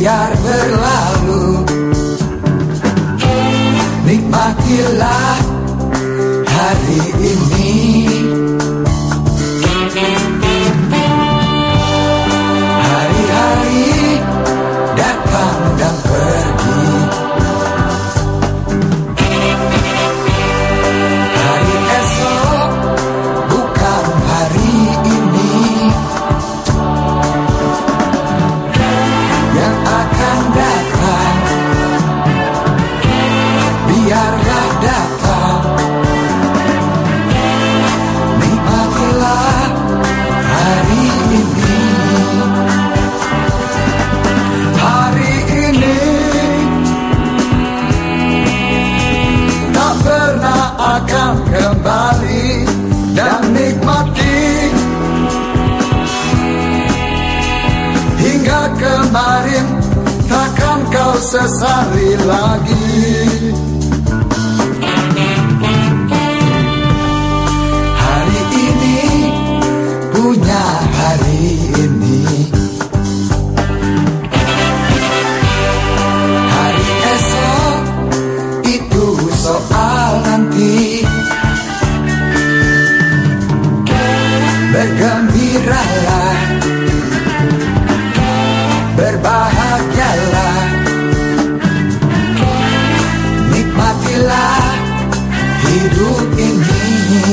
biar berlalu. Nikmatilah hari ini. Hari-hari datang dan pergi. Hari esok bukan hari ini. Yang akan datang biarlah datang. Nikmatilah hari ini. Hari ini tak pernah akan kembali. Dan nikmati hingga kemarin, takkan kau sesali lagi. Hari ini punya hari ini. Hari esok itu soal nanti. Bergembiralah, berbahagialah, nikmatilah hidup ini.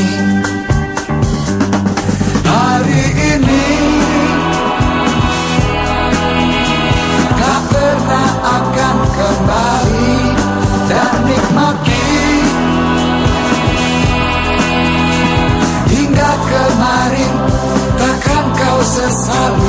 Hari ini tak pernah akan kembali. Dan nikmati hingga kemarin, takkan kau sesali.